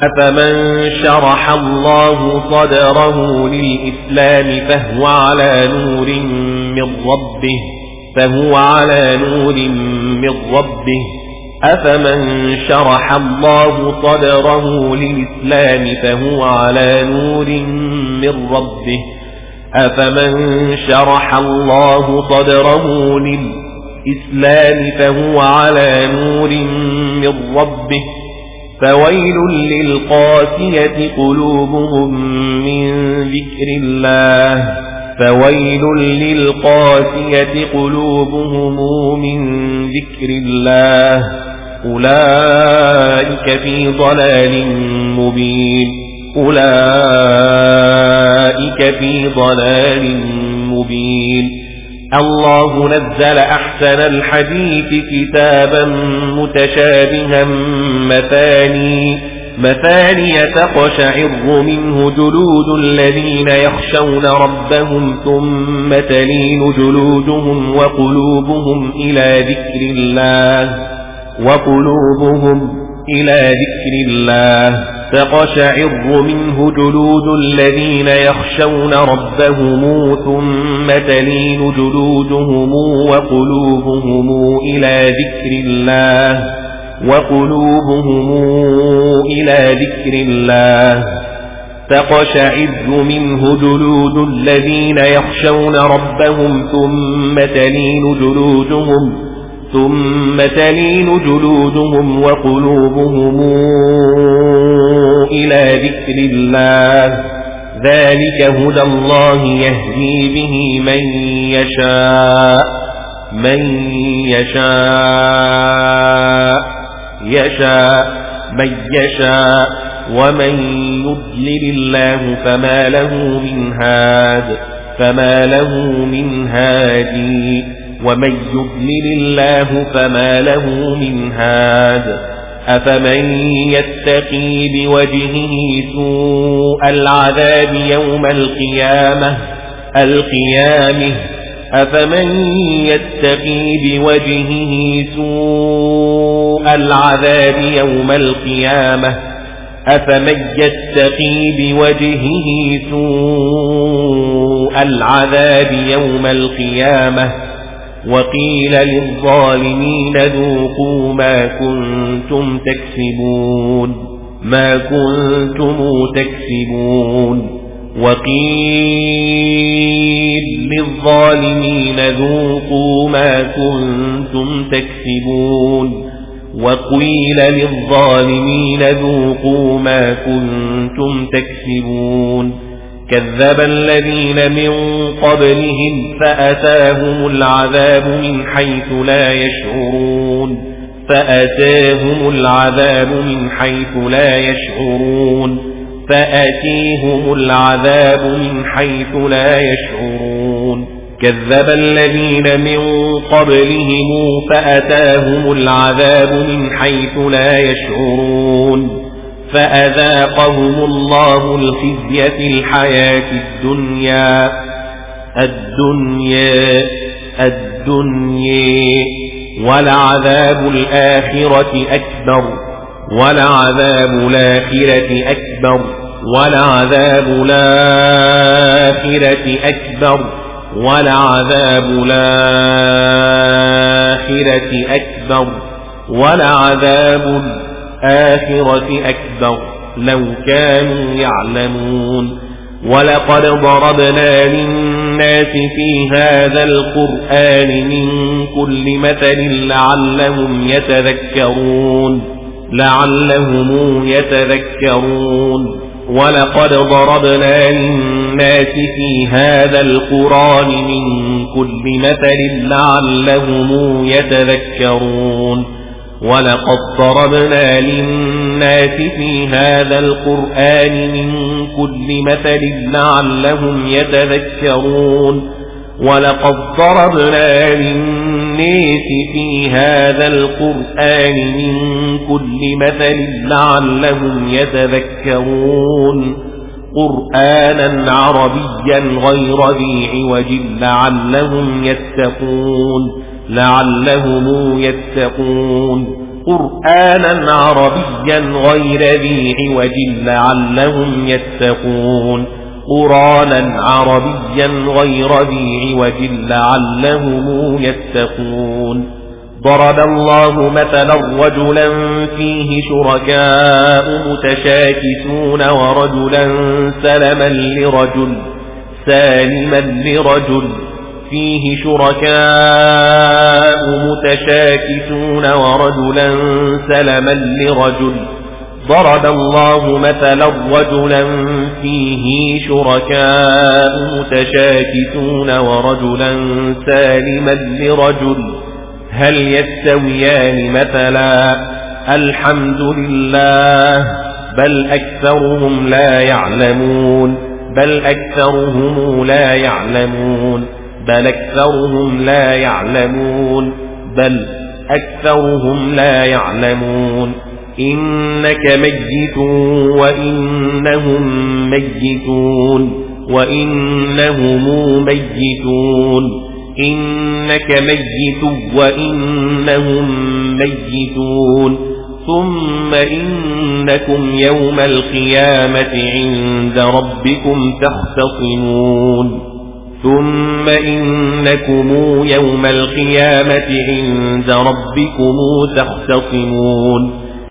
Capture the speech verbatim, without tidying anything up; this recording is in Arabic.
أفمن شرح الله صدره للإسلام فهو على نور من ربه فهو على نور من ربه أفمن شرح الله صدره للإسلام فهو على نور من ربه أفمن شرح الله صدره للإسلام فهو على نور من ربه فويل للقاسية قلوبهم من ذكر الله فويل للقاسية قلوبهم من ذكر الله أولئك في ضلال مبين أولئك في ضلال مبين الله نزل أحسن الحديث كتابا متشابها مثاني مثاني تقشعر منه جلود الذين يخشون ربهم ثم تلين جلودهم وقلوبهم إلى ذكر الله وقلوبهم إلى ذكر الله تقشعر منه جلود الذين يخشون ربهم ثم تلين جلودهم وقلوبهم إلى ذكر الله وقلوبهم إلى ذكر الله تقشعر منه جلود الذين يخشون ربهم ثم تلين جلودهم ثم تلين جلودهم وقلوبهم إلى ذكر الله ذلك هدى الله يهدي به من يشاء من يشاء يشاء من يشاء ومن يضلل الله فما له من هاد فما له من هادي ومن يضلل الله فما له من هاد أفمن يتقي بوجهه سوء العذاب يوم القيامة القيامة أفمن يتقي بوجهه سوء العذاب يوم القيامة أفمن يتقي بوجهه سوء العذاب يوم القيامة وقيل للظالمين ذوقوا ما كنتم تكسبون ما كنتم تكسبون وقيل للظالمين ذوقوا ما كنتم تكسبون وقيل للظالمين ذوقوا ما كنتم تكسبون كذب الذين من قبلهم فأتاهم العذاب من حيث لا يشعرون فأتاهم العذاب من حيث لا يشعرون فأتيهم العذاب من حيث لا يشعرون كذب الذين من قبلهم فأتاهم العذاب من حيث لا يشعرون فأذاقهم الله الخزي في الحياة الدنيا الدنيا الدنيا ولعذاب الآخرة أكبر ولعذاب الآخرة أكبر ولعذاب الآخرة أكبر ولعذاب الآخرة أكبر ولعذاب الآخرة أكبر لو كانوا يعلمون ولقد ضربنا للناس في هذا القرآن من كل مثل لعلهم يتذكرون لعلهم يتذكرون ولقد ضربنا للناس في هذا القرآن من كل مثل لعلهم يتذكرون ولقد ضربنا للناس في هذا القرآن من كل مثل لعلهم يتذكرون ولقد ضربنا للناس في هذا القرآن من كل مثل لعلهم يتذكرون قرآنا عربيا غير ذي عوج لعلهم يتقون لعلهم يتقون قرآنا عربيا غير ذي عوج لعلهم يتقون قرآنا عربيا غير ذي عوج لعلهم يتقون ضرب الله مثلا رجلا فيه شركاء متشاكسون ورجلا سلما لرجل سالما لرجل فيه شركاء متشاكسون ورجلا سلما لرجل ضرب الله مثلا رجلا فيه شركاء متشاكسون ورجلا سالما لرجل هل يستويان مثلا الحمد لله بل أكثرهم لا يعلمون بل أكثرهم لا يعلمون بل أكثرهم لا يعلمون بل أكثرهم لا يعلمون إنك ميت وإنهم ميتون وإنهم ميتون إنك ميت وإنهم ميتون ثم إنكم يوم القيامة عند ربكم تختصمون ثم إنكم يوم القيامة عند ربكم تختصمون